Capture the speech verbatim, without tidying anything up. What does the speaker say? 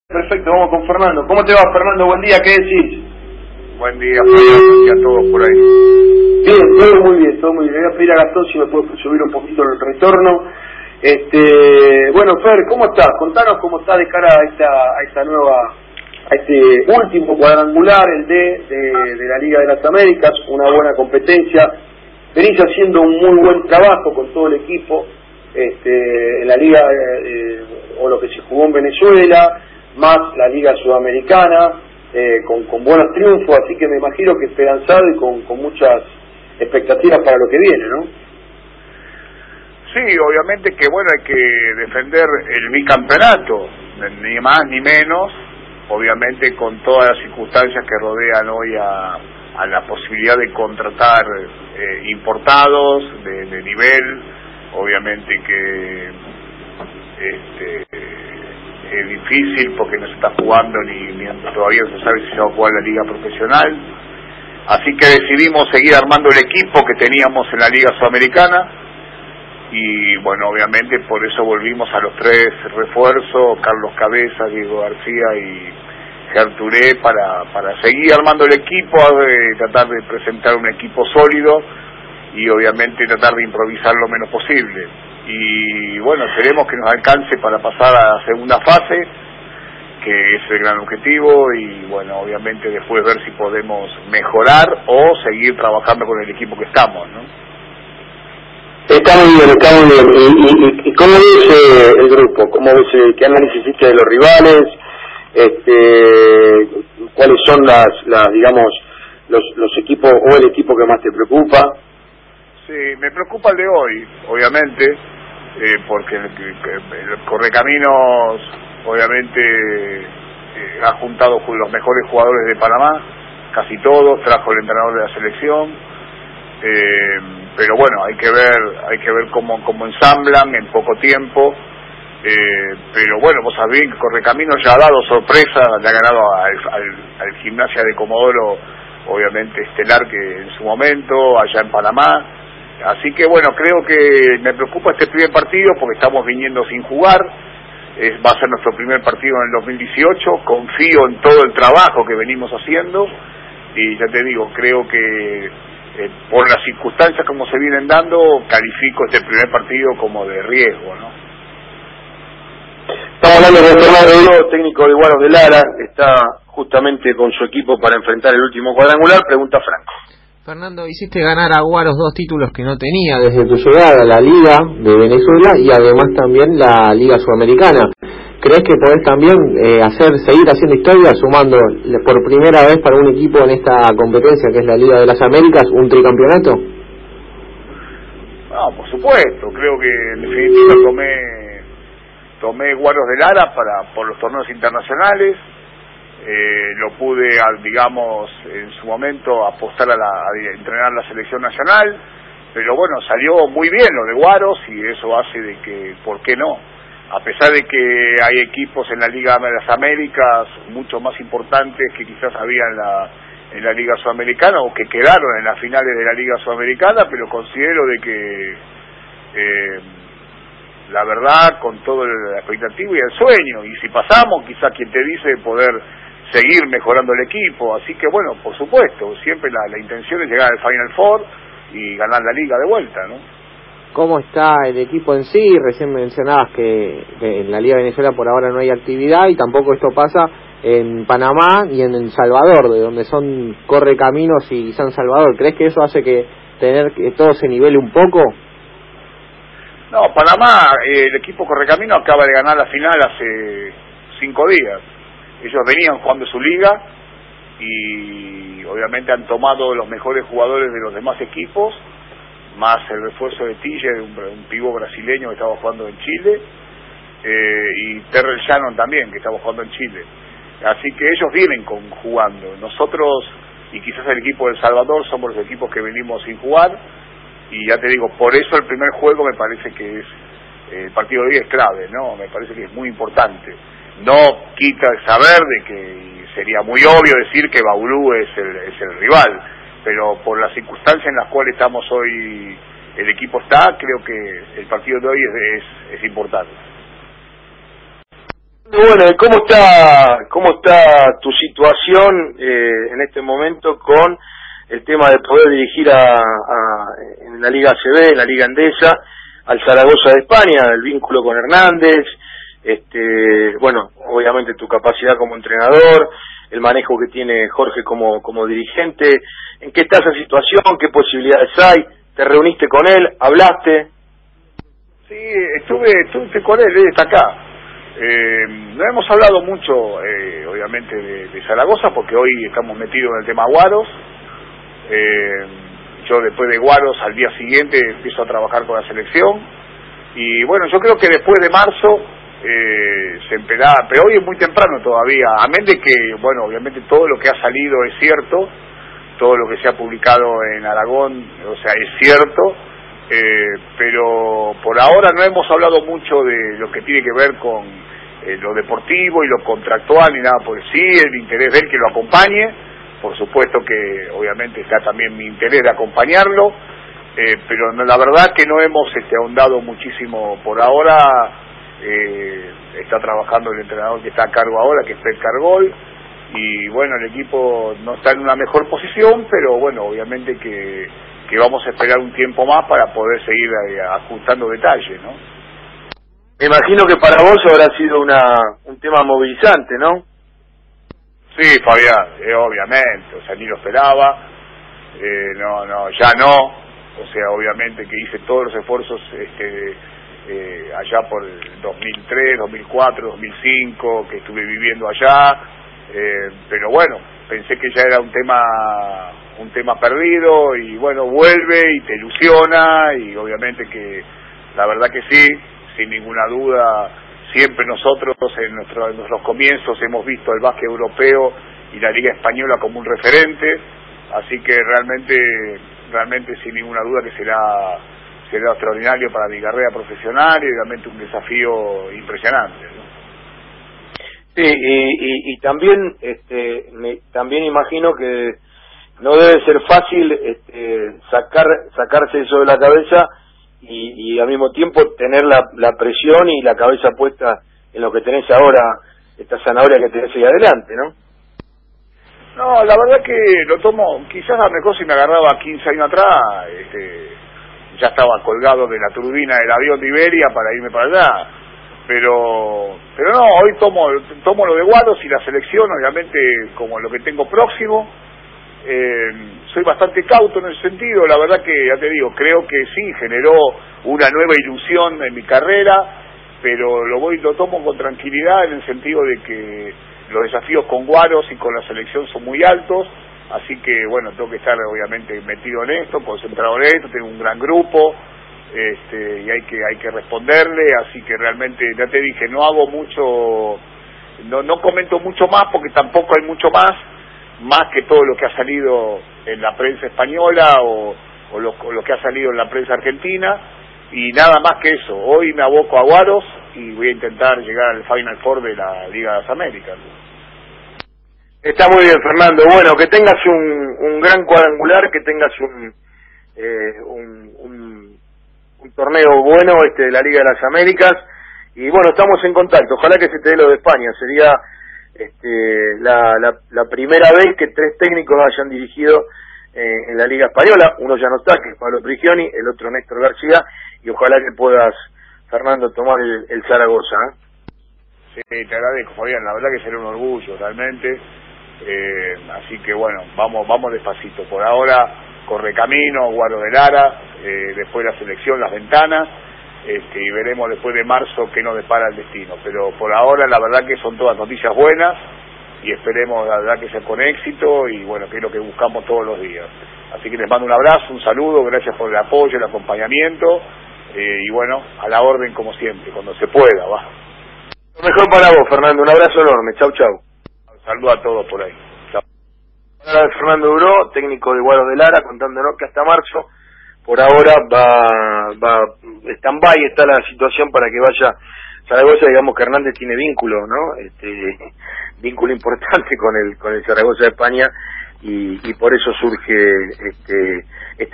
Perfecto, vamos con Fernando. ¿Cómo te va, Fernando? Buen día, ¿qué decís? Buen día, Fernando, y a todos por ahí. Bien, todo muy bien, todo muy bien. Le voy a pedir a Gastón si me puede subir un poquito el retorno. Este, bueno, Fer, ¿cómo estás? Contanos cómo estás de cara a esta, a esta nueva, a este último cuadrangular, el D de, de la Liga de las Américas, una buena competencia. Venís haciendo un muy buen trabajo con todo el equipo, este, en la Liga, eh, o lo que se jugó en Venezuela, más la Liga Sudamericana, eh, con, con buenos triunfos, así que me imagino que esperanzado y con, con muchas expectativas para lo que viene, ¿no? Sí, obviamente que bueno, hay que defender el bicampeonato, ni más ni menos, obviamente con todas las circunstancias que rodean hoy a, a la posibilidad de contratar eh, importados de, de nivel, obviamente que este es difícil porque no se está jugando ni, ni todavía no se sabe si se va a jugar la liga profesional, así que decidimos seguir armando el equipo que teníamos en la Liga Sudamericana y bueno, obviamente por eso volvimos a los tres refuerzos, Carlos Cabeza, Diego García y Gerturé, para, para seguir armando el equipo, de tratar de presentar un equipo sólido y obviamente tratar de improvisar lo menos posible. Y bueno, esperemos que nos alcance para pasar a la segunda fase, que es el gran objetivo, y bueno, obviamente después ver si podemos mejorar o seguir trabajando con el equipo que estamos, ¿no? Está muy bien, está muy bien. ¿Y, y, y cómo ves eh, el grupo? ¿Cómo ves, eh, qué análisis hiciste de los rivales? Este, ¿Cuáles son las, las digamos, los, los equipos o el equipo que más te preocupa? Sí, me preocupa el de hoy, obviamente, eh, porque el, el, el Correcaminos, obviamente, eh, ha juntado los mejores jugadores de Panamá, casi todos, trajo el entrenador de la selección, eh, pero bueno, hay que ver, hay que ver cómo, cómo ensamblan en poco tiempo, eh, pero bueno, vos sabés que Correcaminos ya ha dado sorpresa, le ha ganado al, al, al Gimnasia de Comodoro, obviamente estelar, que en su momento, allá en Panamá. Así que bueno, creo que me preocupa este primer partido porque estamos viniendo sin jugar, es, va a ser nuestro primer partido en el dos mil dieciocho, confío en todo el trabajo que venimos haciendo y ya te digo, creo que eh, por las circunstancias como se vienen dando, califico este primer partido como de riesgo, ¿no? Estamos hablando con Fernando Veloz, técnico de Guaros de Lara, está justamente con su equipo para enfrentar el último cuadrangular. Pregunta Franco. Fernando, hiciste ganar a Guaros dos títulos que no tenía desde tu llegada, la Liga de Venezuela y además también la Liga Sudamericana. ¿Crees que podés también eh, hacer seguir haciendo historia sumando por primera vez para un equipo en esta competencia que es la Liga de las Américas un tricampeonato? No, por supuesto, creo que en definitiva tomé tomé Guaros de Lara para por los torneos internacionales. Eh, lo pude, digamos, en su momento apostar a, la, a entrenar la selección nacional, pero bueno, salió muy bien lo de Guaros y eso hace de que, ¿por qué no? A pesar de que hay equipos en la Liga de las Américas mucho más importantes que quizás había en la, en la Liga Sudamericana o que quedaron en las finales de la Liga Sudamericana, pero considero de que eh, la verdad, con todo el expectativo y el sueño, y si pasamos, quizás quien te dice poder seguir mejorando el equipo, así que bueno, por supuesto, siempre la, la intención es llegar al Final Four y ganar la liga de vuelta, ¿no? ¿Cómo está el equipo en sí? Recién mencionabas que, que en la Liga de Venezuela por ahora no hay actividad y tampoco esto pasa en Panamá y en El Salvador, de donde son Correcaminos y San Salvador. ¿Crees que eso hace que tener que todo se nivele un poco? No, Panamá, eh, el equipo Correcamino acaba de ganar la final hace cinco días. Ellos venían jugando su liga y obviamente han tomado los mejores jugadores de los demás equipos, más el refuerzo de Tille, un, un pivo brasileño que estaba jugando en Chile, eh, y Terrell Shannon también, que estaba jugando en Chile. Así que ellos vienen con, jugando. Nosotros, y quizás el equipo de El Salvador, somos los equipos que venimos sin jugar, y ya te digo, por eso el primer juego me parece que es, eh, el partido de hoy es clave, ¿no? Me parece que es muy importante. No quita el saber de que sería muy obvio decir que Bauru es el, es el rival, pero por las circunstancias en las cuales estamos hoy, el equipo está, creo que el partido de hoy es, es, es importante. Bueno, ¿cómo está cómo está tu situación eh, en este momento con el tema de poder dirigir a, a en la Liga A C B, en la Liga Endesa, al Zaragoza de España, el vínculo con Hernández, este, bueno, obviamente tu capacidad como entrenador, el manejo que tiene Jorge como como dirigente? ¿En qué está esa situación? ¿Qué posibilidades hay? ¿Te reuniste con él? ¿Hablaste? Sí, estuve, estuve con él, él está acá. Eh, no hemos hablado mucho, eh, obviamente, de, de Zaragoza, porque hoy estamos metidos en el tema Guaros. Eh, yo después de Guaros, al día siguiente, empiezo a trabajar con la selección. Y bueno, yo creo que después de marzo eh, se empezará, pero hoy es muy temprano todavía, amén de que, bueno, obviamente todo lo que ha salido es cierto, todo lo que se ha publicado en Aragón, o sea, es cierto. Eh, pero por ahora no hemos hablado mucho de lo que tiene que ver con eh, lo deportivo y lo contractual ni nada por sí, el interés de él que lo acompañe, por supuesto que obviamente está también mi interés de acompañarlo, eh, pero no, la verdad que no hemos este, ahondado muchísimo por ahora. Eh, está trabajando el entrenador que está a cargo ahora, que es Pep Cargol, y bueno, el equipo no está en una mejor posición, pero bueno, obviamente que que vamos a esperar un tiempo más para poder seguir eh, ajustando detalles, ¿no? Me imagino que para vos habrá sido una un tema movilizante, ¿no? Sí, Fabián, eh, obviamente, o sea, ni lo esperaba, eh, no, no, ya no, o sea, obviamente que hice todos los esfuerzos este, eh, allá por el dos mil tres, dos mil cuatro, dos mil cinco, que estuve viviendo allá, eh, pero bueno, pensé que ya era un tema un tema perdido y bueno, vuelve y te ilusiona y obviamente que la verdad que sí, sin ninguna duda, siempre nosotros en, nuestro, en nuestros comienzos hemos visto el básquet europeo y la Liga Española como un referente, así que realmente, realmente sin ninguna duda que será, será extraordinario para mi carrera profesional y realmente un desafío impresionante, ¿no? Sí, y, y, y también, este, me, también imagino que no debe ser fácil este, sacar sacarse eso de la cabeza y, y al mismo tiempo tener la, la presión y la cabeza puesta en lo que tenés ahora, esta zanahoria que tenés ahí adelante, ¿no? No, la verdad que lo tomo, quizás a lo mejor si me agarraba quince años atrás, este, ya estaba colgado de la turbina del avión de Iberia para irme para allá, pero pero no, hoy tomo tomo lo de Guaros y la selección, obviamente, como lo que tengo próximo. Eh, soy bastante cauto en ese sentido, la verdad que ya te digo, creo que sí, generó una nueva ilusión en mi carrera, pero lo voy lo tomo con tranquilidad en el sentido de que los desafíos con Guaros y con la selección son muy altos, así que bueno, tengo que estar obviamente metido en esto, concentrado en esto, tengo un gran grupo, este, y hay que hay que responderle, así que realmente ya te dije, no hago mucho, no no comento mucho más porque tampoco hay mucho más, más que todo lo que ha salido en la prensa española o, o, lo, o lo que ha salido en la prensa argentina, y nada más que eso. Hoy me aboco a Guaros y voy a intentar llegar al Final Four de la Liga de las Américas. Está muy bien, Fernando. Bueno, que tengas un, un gran cuadrangular, que tengas un, eh, un, un, un torneo bueno este de la Liga de las Américas, y bueno, estamos en contacto. Ojalá que se te dé lo de España. Sería Este, la, la, la primera vez que tres técnicos hayan dirigido eh, en la Liga Española. Uno ya no está, que es Pablo Prigioni, el otro Néstor García, y ojalá que puedas, Fernando, tomar el, el Zaragoza, ¿eh? Sí, te agradezco, Fabián, la verdad que será un orgullo realmente, eh, así que bueno, vamos vamos despacito, por ahora Correcamino, Guaro de Lara, eh, después la selección, las ventanas, Este, y veremos después de marzo qué nos depara el destino, pero por ahora la verdad que son todas noticias buenas y esperemos la verdad que sea con éxito y bueno, que es lo que buscamos todos los días. Así que les mando un abrazo, un saludo, gracias por el apoyo, el acompañamiento, eh, y bueno, a la orden como siempre, cuando se pueda, va. Lo mejor para vos, Fernando, un abrazo enorme, chau chau. Un saludo a todos por ahí. Chau. Ahora Fernando Duró, técnico de Guaro de Lara, contándonos que hasta marzo por ahora va, va, stand-by está la situación para que vaya Zaragoza. Digamos que Hernández tiene vínculo, ¿no? Este, vínculo importante con el, con el Zaragoza de España, y, y por eso surge este, este